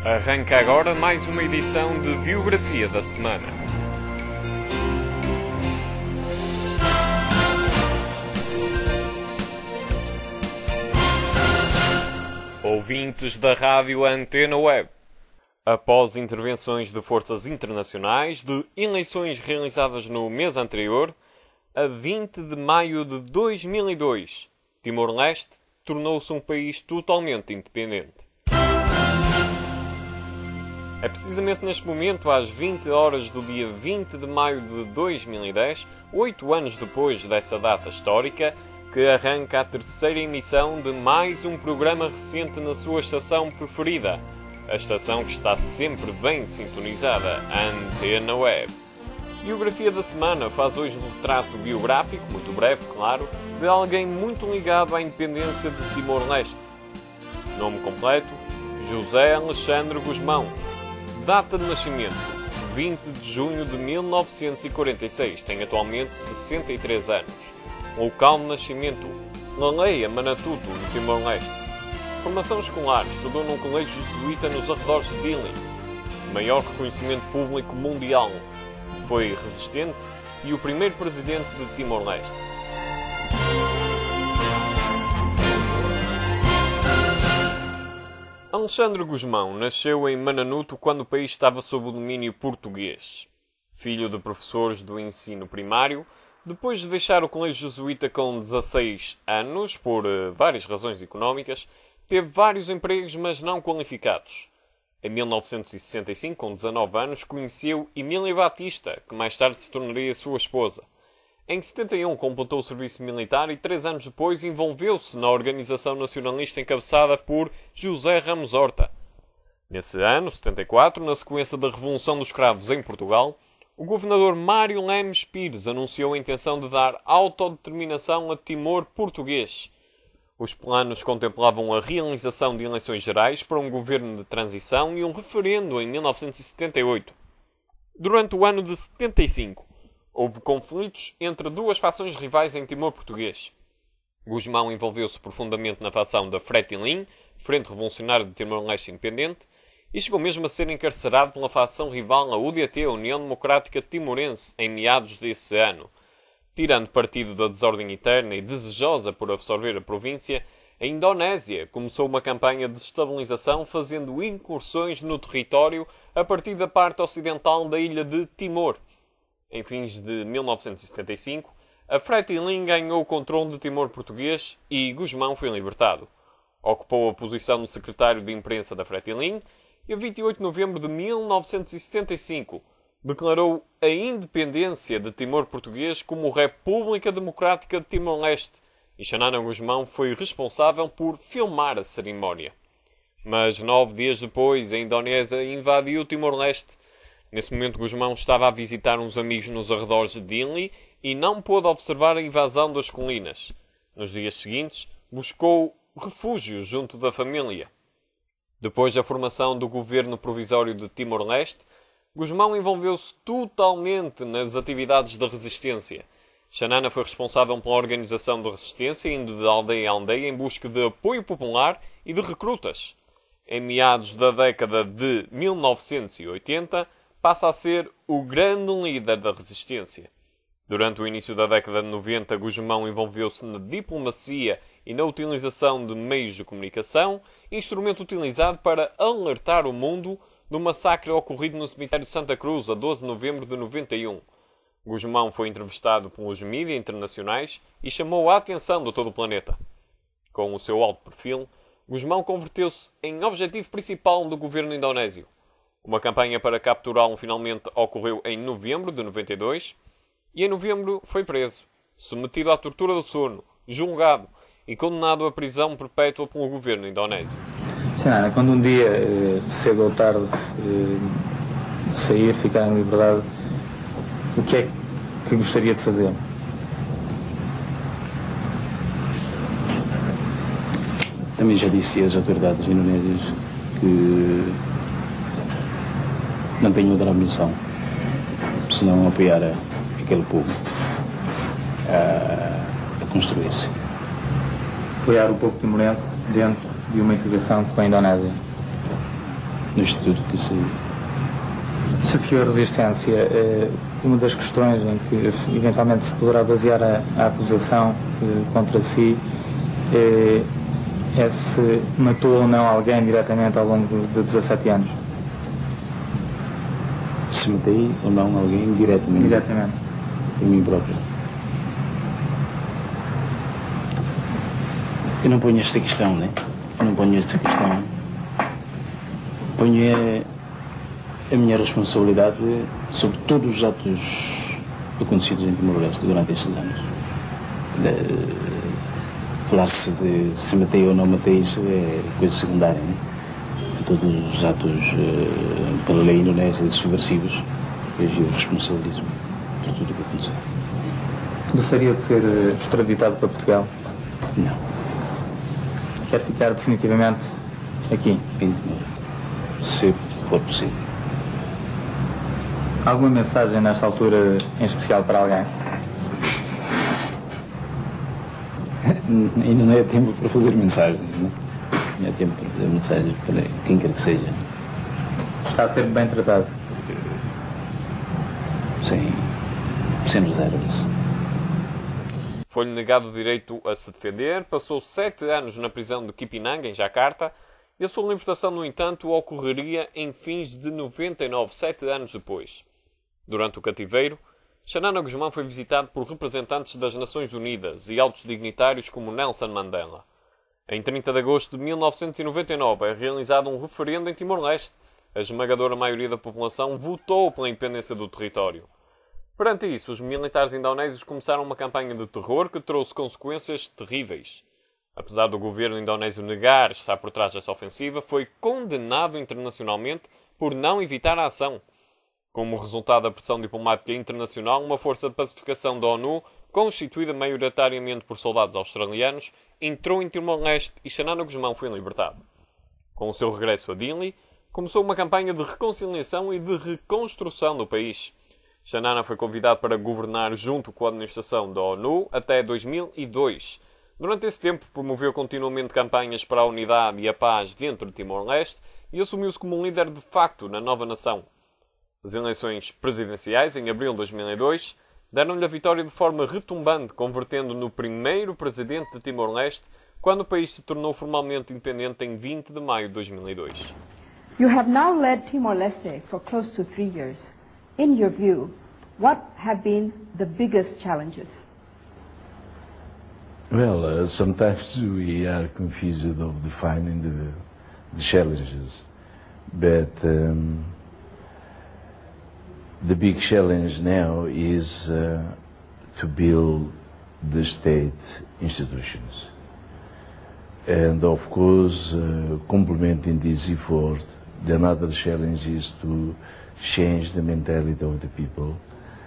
Arranca agora mais uma edição de Biografia da Semana. Ouvintes da Rádio Antena Web. Após intervenções de forças internacionais de eleições realizadas no mês anterior, a 20 de maio de 2002, Timor-Leste tornou-se um país totalmente independente. É precisamente neste momento, às 20 horas do dia 20 de maio de 2010, 8 anos depois dessa data histórica, que arranca a terceira emissão de mais um programa recente na sua estação preferida, a estação que está sempre bem sintonizada, a Antena Web. Biografia da Semana faz hoje um retrato biográfico, muito breve, claro, de alguém muito ligado à independência de Timor-Leste. Nome completo: José Alexandre Gusmão. Data de nascimento: 20 de junho de 1946. Tem atualmente 63 anos. Local de nascimento: Laleia, Manatuto, no Timor-Leste. Formação escolar: estudou num colégio jesuíta nos arredores de Dili. Maior reconhecimento público mundial: foi resistente e o primeiro presidente de Timor-Leste. Alexandre Gusmão nasceu em Mananuto quando o país estava sob o domínio português. Filho de professores do ensino primário, depois de deixar o colégio jesuíta com 16 anos, por várias razões económicas, teve vários empregos, mas não qualificados. Em 1965, com 19 anos, conheceu Emília Batista, que mais tarde se tornaria sua esposa. Em 71, completou o serviço militar e 3 anos depois envolveu-se na organização nacionalista encabeçada por José Ramos Horta. Nesse ano, 74, na sequência da Revolução dos Cravos em Portugal, o governador Mário Lemes Pires anunciou a intenção de dar autodeterminação a Timor português. Os planos contemplavam a realização de eleições gerais para um governo de transição e um referendo em 1978. Durante o ano de 75, houve conflitos entre duas fações rivais em Timor português. Gusmão envolveu-se profundamente na facção da Fretilin, Frente Revolucionária de Timor-Leste Independente, e chegou mesmo a ser encarcerado pela facção rival, a UDT, a União Democrática Timorense, em meados desse ano. Tirando partido da desordem interna e desejosa por absorver a província, a Indonésia começou uma campanha de estabilização fazendo incursões no território a partir da parte ocidental da ilha de Timor. Em fins de 1975, a Fretilin ganhou o controle de Timor português e Gusmão foi libertado. Ocupou a posição de secretário de imprensa da Fretilin e, a 28 de novembro de 1975, declarou a independência de Timor português como República Democrática de Timor-Leste, e Xanana Gusmão foi responsável por filmar a cerimónia. Mas 9 dias depois, a Indonésia invadiu Timor-Leste. Nesse momento, Gusmão estava a visitar uns amigos nos arredores de Dili e não pôde observar a invasão das colinas. Nos dias seguintes, buscou refúgio junto da família. Depois da formação do governo provisório de Timor-Leste, Gusmão envolveu-se totalmente nas atividades de resistência. Xanana foi responsável pela organização da resistência, indo de aldeia a aldeia em busca de apoio popular e de recrutas. Em meados da década de 1980, passa a ser o grande líder da resistência. Durante o início da década de 90, Gusmão envolveu-se na diplomacia e na utilização de meios de comunicação, instrumento utilizado para alertar o mundo do massacre ocorrido no cemitério de Santa Cruz, a 12 de novembro de 91. Gusmão foi entrevistado pelos mídias internacionais e chamou a atenção de todo o planeta. Com o seu alto perfil, Gusmão converteu-se em objetivo principal do governo indonésio. Uma campanha para capturá-lo finalmente ocorreu em novembro de 92 e em novembro foi preso, submetido à tortura do sono, julgado e condenado à prisão perpétua pelo governo indonésio. Xanana, quando um dia, cedo ou tarde, sair, ficar em liberdade, o que é que gostaria de fazer? Também já disse às autoridades indonésias que não tenho outra ambição senão apoiar aquele povo a construir-se. Apoiar o povo timorense dentro de uma integração com a Indonésia. no Instituto que se... Sofreu a resistência. Uma das questões em que eventualmente se poderá basear a acusação contra si é se matou ou não alguém diretamente ao longo de 17 anos. Se matei ou não alguém diretamente? Diretamente. Por mim próprio. Eu não ponho esta questão, né? Eu não ponho esta questão. Ponho a minha responsabilidade sobre todos os atos acontecidos em Timor-Leste durante estes anos. Falar-se de se matei ou não matei, isso é coisa secundária, né? Todos os atos pela lei indonésia subversivos, eu responsabilizo-me por tudo o que aconteceu. Gostaria de ser extraditado para Portugal? Não. Quer ficar definitivamente aqui? Em Timor. Se for possível. Alguma mensagem nesta altura em especial para alguém? Ainda não é tempo para fazer mensagens, não é? Não é tempo para fazer mensagens para quem quer que seja. Está a ser bem tratado? Sem reservas. Foi-lhe negado o direito a se defender, passou 7 anos na prisão de Cipinang, em Jakarta, e a sua libertação, no entanto, ocorreria em fins de 99, 7 anos depois. Durante o cativeiro, Xanana Gusmão foi visitado por representantes das Nações Unidas e altos dignitários como Nelson Mandela. Em 30 de agosto de 1999 é realizado um referendo em Timor-Leste. A esmagadora maioria da população votou pela independência do território. Perante isso, os militares indonésios começaram uma campanha de terror que trouxe consequências terríveis. Apesar do governo indonésio negar estar por trás desta ofensiva, foi condenado internacionalmente por não evitar a ação. Como resultado da pressão diplomática internacional, uma força de pacificação da ONU, constituída maioritariamente por soldados australianos, entrou em Timor-Leste e Xanana Gusmão foi libertado. Com o seu regresso a Dili, começou uma campanha de reconciliação e de reconstrução do país. Xanana foi convidado para governar junto com a administração da ONU até 2002. Durante esse tempo, promoveu continuamente campanhas para a unidade e a paz dentro de Timor-Leste e assumiu-se como um líder de facto na nova nação. As eleições presidenciais, em abril de 2002, deram-lhe a vitória de forma retumbante, convertendo no primeiro presidente de Timor-Leste, quando o país se tornou formalmente independente em 20 de maio de 2002. You have now led Timor-Leste for close to 3 years. In your view, what have been the biggest challenges? Well, sometimes we are confused of defining the challenges, but the big challenge now is to build the state institutions. And of course, complementing this effort, the another challenge is to change the mentality of the people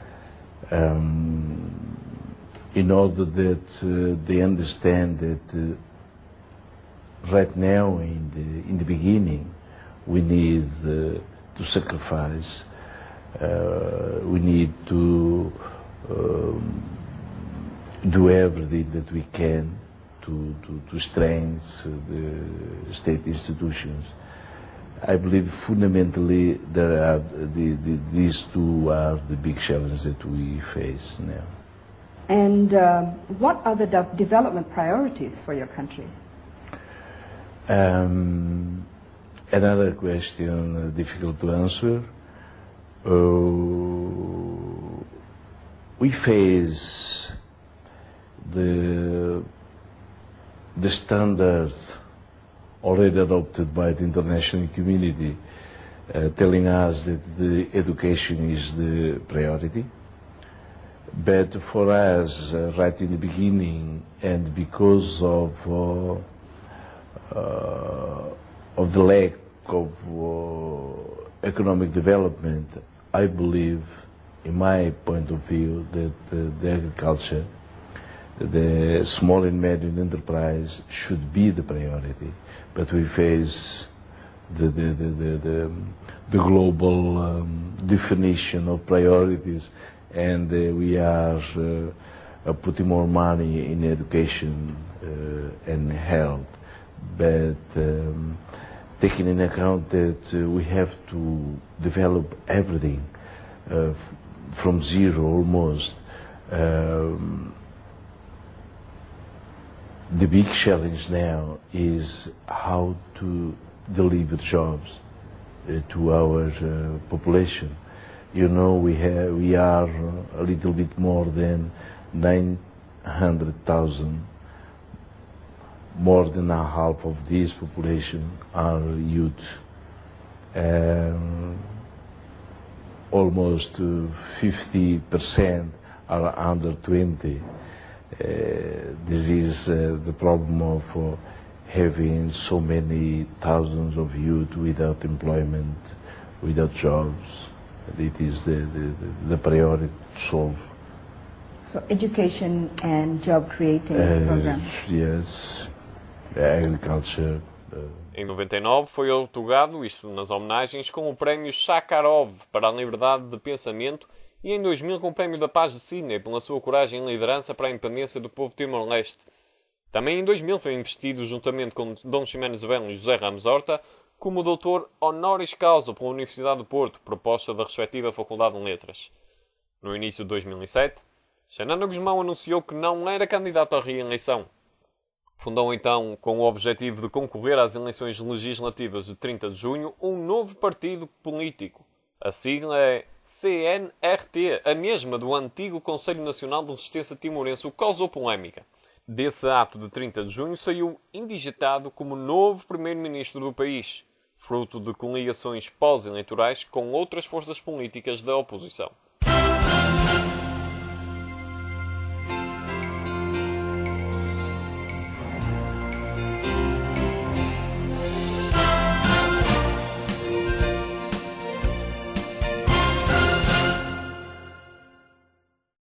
in order that they understand that right now, in the beginning, we need to sacrifice. We need to do everything that we can to strengthen the state institutions. I believe fundamentally there are these two are the big challenges that we face now. And what are the development priorities for your country? Another question difficult to answer. We face the standard already adopted by the international community, telling us that the education is the priority. But for us, right in the beginning, and because of the lack of economic development, I believe, in my point of view, that the agriculture, the small and medium enterprise should be the priority. But we face the global definition of priorities, and we are putting more money in education and health. But taking in account that we have to develop everything from zero almost. The big challenge now is how to deliver jobs to our population. You know, we are a little bit more than 900,000. More than a half of this population are youth. Almost 50% are under 20. This is the problem of having so many thousands of youth without employment, without jobs. It is the priority to solve. So education and job creating programs. Yes, agriculture. Em 99 foi otorgado, isto nas homenagens, com o prémio Sakharov para a liberdade de pensamento e em 2000 com o prémio da Paz de Sydney pela sua coragem e liderança para a independência do povo Timor-Leste. Também em 2000 foi investido, juntamente com Dom Ximenes Belo e José Ramos Horta, como doutor honoris causa pela Universidade do Porto, proposta da respectiva Faculdade de Letras. No início de 2007, Xanana Gusmão anunciou que não era candidato à reeleição. Fundou então, com o objetivo de concorrer às eleições legislativas de 30 de junho, um novo partido político. A sigla é CNRT, a mesma do antigo Conselho Nacional de Resistência Timorense, o que causou polémica. Desse ato de 30 de junho saiu indigitado como novo primeiro-ministro do país, fruto de coligações pós-eleitorais com outras forças políticas da oposição.